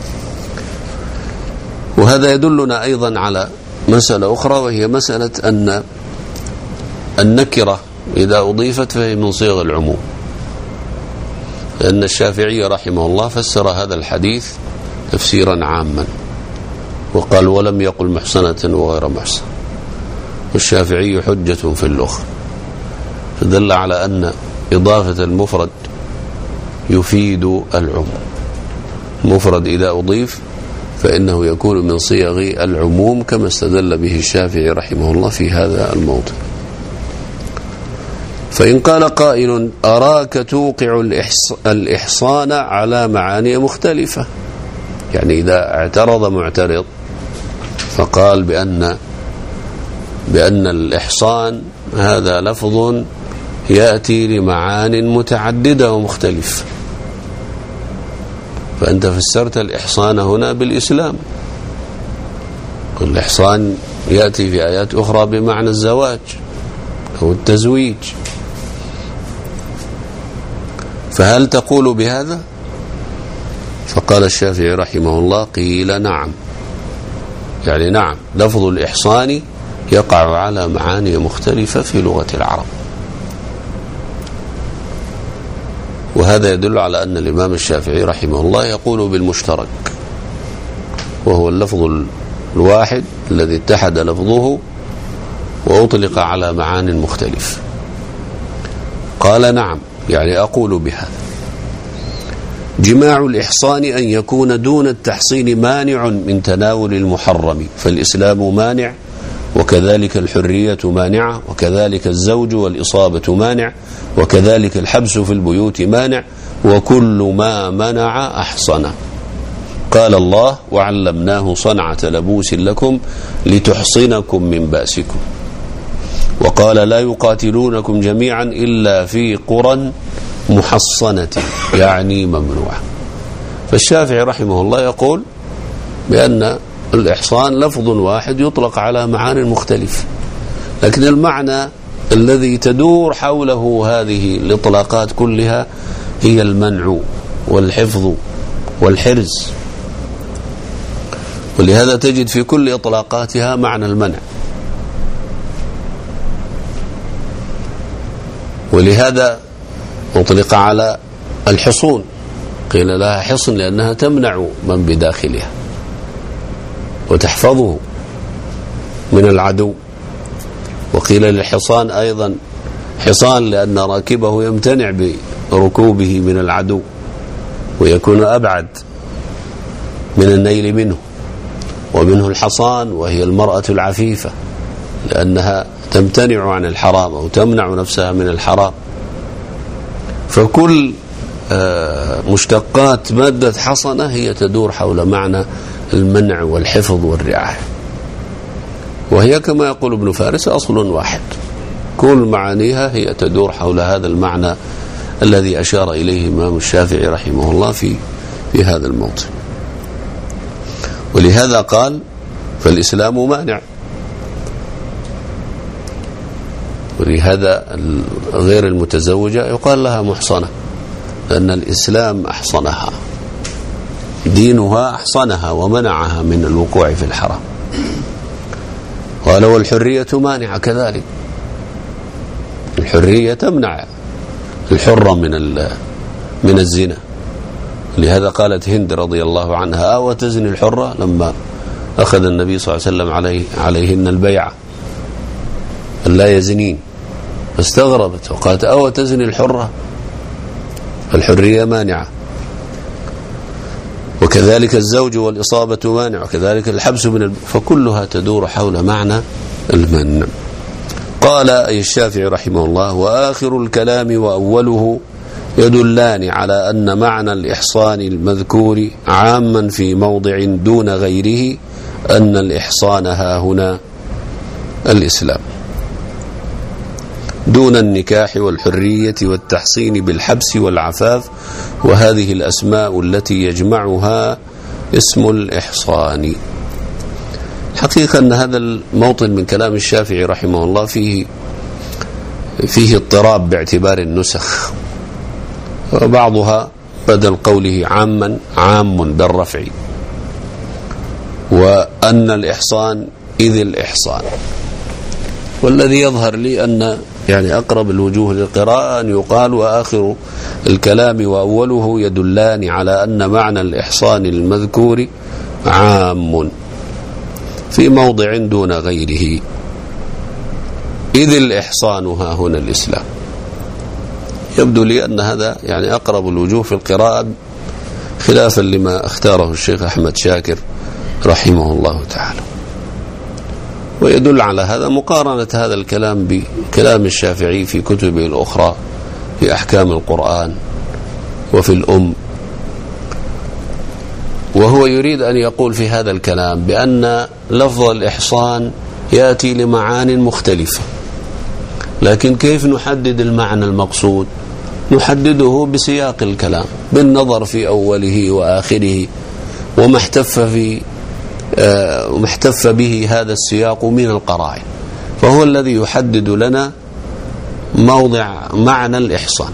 وهذا يدلنا أيضا على مسألة أخرى، وهي مسألة أن النكرة إذا أضيفت فهي من صيغ العموم، لأن الشافعي رحمه الله فسر هذا الحديث تفسيرا عاما وقال ولم يقل محصنة وغير محصن، والشافعي حجة في اللغة، فدل على أن إضافة المفرد يفيد العموم. المفرد إذا أضيف فإنه يكون من صيغ العموم كما استدل به الشافعي رحمه الله في هذا الموضع. فإن قال قائل أراك توقع الإحصان على معاني مختلفة، يعني إذا اعترض معترض فقال بأن بأن الإحصان هذا لفظ يأتي لمعان متعددة ومختلفة، فأنت فسرت الإحصان هنا بالإسلام، والإحصان يأتي في آيات أخرى بمعنى الزواج أو التزويج، فهل تقول بهذا؟ فقال الشافعي رحمه الله قيل نعم، يعني نعم لفظ الإحصان يقع على معاني مختلفة في لغة العرب، وهذا يدل على أن الإمام الشافعي رحمه الله يقول بالمشترك، وهو اللفظ الواحد الذي اتحد لفظه وأطلق على معان مختلف. قال نعم، يعني أقول بهذا. جماع الإحصان أن يكون دون التحصين مانع من تناول المحرم، فالإسلام مانع، وكذلك الحرية مانعة، وكذلك الزوج والإصابة مانع، وكذلك الحبس في البيوت مانع، وكل ما منع أحصن. قال الله: وعلمناه صنعة لبوس لكم لتحصنكم من بأسكم. وقال: لا يقاتلونكم جميعا إلا في قرى محصنة، يعني ممنوعة. فالشافعي رحمه الله يقول بأن الإحصان لفظ واحد يطلق على معان مختلفة، لكن المعنى الذي تدور حوله هذه الإطلاقات كلها هي المنع والحفظ والحرز، ولهذا تجد في كل إطلاقاتها معنى المنع. ولهذا أطلق على الحصون، قيل لها حصن لأنها تمنع من بداخلها وتحفظه من العدو. وقيل للحصان أيضا حصان لأن راكبه يمتنع بركوبه من العدو ويكون أبعد من النيل منه. ومنه الحصان وهي المرأة العفيفة لأنها تمتنع عن الحرام أو تمنع نفسها من الحرام. فكل مشتقات مادة حصنة هي تدور حول معنى المنع والحفظ والرعاية، وهي كما يقول ابن فارس أصل واحد، كل معانيها هي تدور حول هذا المعنى الذي أشار إليه الإمام الشافعي رحمه الله في في هذا الموطن. ولهذا قال: فالإسلام مانع. ولهذا غير المتزوجة يقال لها محصنة، لأن الإسلام أحصنها، دينها أحصنها ومنعها من الوقوع في الحرام. قال: والحرية مانعة كذلك، الحرية تمنع الحرة من من الزنا. لهذا قالت هند رضي الله عنها: أو تزني الحرة، لما أخذ النبي صلى الله عليه وسلم عليه عليهن البيعة أن لا يزنين، فاستغربت وقالت: أو تزني الحرة، الحرية مانعة. وكذلك الزوج والإصابة مانع، وكذلك الحبس من الب... فكلها تدور حول معنى المنع. قال أي الشافعي رحمه الله: وآخر الكلام وأوله يدلان على أن معنى الإحصان المذكور عاما في موضع دون غيره، أن الإحصان ها هنا الإسلام، دون النكاح والحرية والتحصين بالحبس والعفاف، وهذه الأسماء التي يجمعها اسم الإحصان. حقيقة أن هذا الموطن من كلام الشافعي رحمه الله فيه فيه اضطراب باعتبار النسخ، وبعضها بدل قوله عاما عام بالرفع، وأن الإحصان إذ الإحصان. والذي يظهر لي أن يعني أقرب الوجوه للقراءة أن يقال: وآخر الكلام وأوله يدلان على أن معنى الإحصان المذكور عام في موضع دون غيره، إذ الإحصان ها هنا الإسلام. يبدو لي أن هذا يعني أقرب الوجوه في القراءة، خلافا لما اختاره الشيخ أحمد شاكر رحمه الله تعالى. ويدل على هذا مقارنة هذا الكلام بكلام الشافعي في كتبه الأخرى في أحكام القرآن وفي الأم. وهو يريد أن يقول في هذا الكلام بأن لفظ الإحصان يأتي لمعان مختلفة، لكن كيف نحدد المعنى المقصود؟ نحدده بسياق الكلام، بالنظر في أوله وآخره وما احتف في وما احتف به هذا السياق من القرائن، فهو الذي يحدد لنا موضع معنى الإحصان.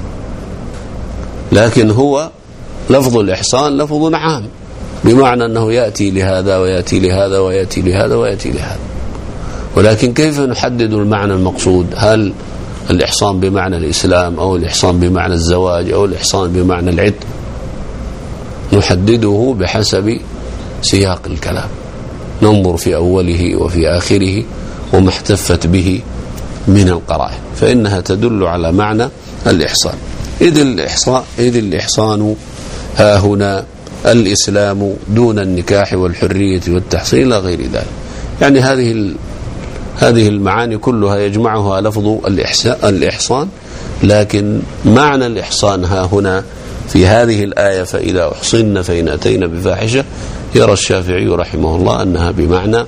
لكن هو لفظ الإحصان لفظ عام، بمعنى أنه يأتي لهذا ويأتي لهذا ويأتي لهذا ويأتي لهذا، ولكن كيف نحدد المعنى المقصود؟ هل الإحصان بمعنى الإسلام أو الإحصان بمعنى الزواج أو الإحصان بمعنى العتق، نحدده بحسب سياق الكلام، ننظر في أوله وفي آخره وما احتفت به من القرائن، فإنها تدل على معنى الإحصان. إذ الإحصان, إذ الإحصان ها هنا الإسلام دون النكاح والحرية والتحصيل إلى غير ذلك. يعني هذه هذه المعاني كلها يجمعها لفظ الإحصان، لكن معنى الإحصان ها هنا في هذه الآية فإذا أحصن فإن أتينا بفاحشة، يرى الشافعي رحمه الله أنها بمعنى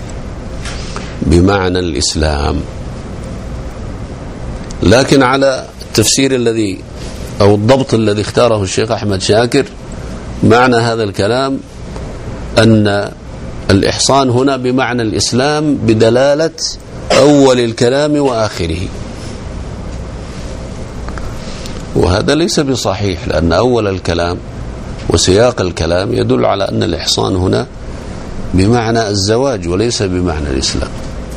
بمعنى الإسلام. لكن على التفسير الذي أو الضبط الذي اختاره الشيخ أحمد شاكر، معنى هذا الكلام أن الإحصان هنا بمعنى الإسلام بدلالة أول الكلام وآخره، وهذا ليس بصحيح، لأن أول الكلام وسياق الكلام يدل على أن الإحصان هنا بمعنى الزواج وليس بمعنى الإسلام،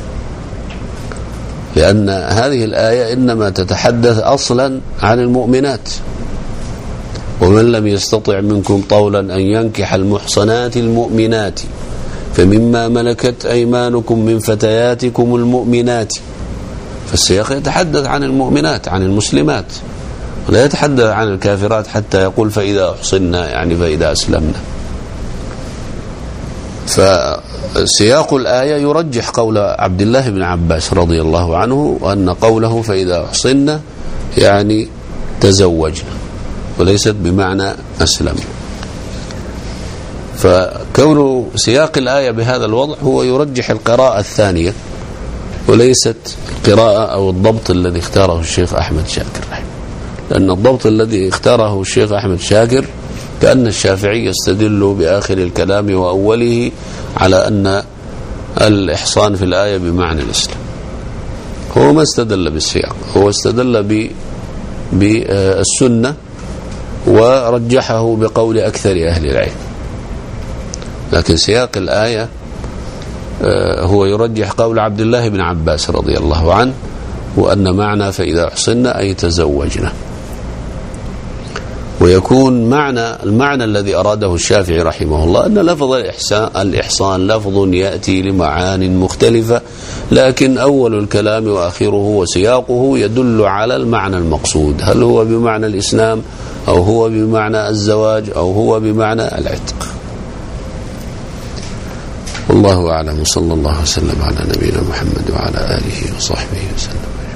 لأن هذه الآية إنما تتحدث أصلا عن المؤمنات، ومن لم يستطع منكم طولا أن ينكح المحصنات المؤمنات فمما ملكت أيمانكم من فتياتكم المؤمنات، فالسياق يتحدث عن المؤمنات عن المسلمات، ولا يتحدث عن الكافرات حتى يقول فإذا أحصنا، يعني فإذا أسلمنا. فسياق الآية يرجح قول عبد الله بن عباس رضي الله عنه، وأن قوله فإذا أحصنا يعني تزوجنا، وليست بمعنى أسلمنا. فكون سياق الآية بهذا الوضع هو يرجح القراءة الثانية وليست القراءة أو الضبط الذي اختاره الشيخ أحمد شاكر، لأن الضبط الذي اختاره الشيخ أحمد شاكر كأن الشافعي يستدل بآخر الكلام وأوله على أن الإحصان في الآية بمعنى الإسلام. هو ما استدل بالسياق، هو استدل بالسنة ورجحه بقول أكثر أهل العلم، لكن سياق الآية هو يرجح قول عبد الله بن عباس رضي الله عنه، وأن معنى فإذا أحصنا أي تزوجنا. ويكون معنى المعنى الذي أراده الشافعي رحمه الله أن لفظ الإحسان, الإحصان لفظ يأتي لمعان مختلفة، لكن أول الكلام وآخره وسياقه يدل على المعنى المقصود، هل هو بمعنى الإسلام أو هو بمعنى الزواج أو هو بمعنى العتق. والله أعلم، صلى الله وسلم على نبينا محمد وعلى آله وصحبه وسلم.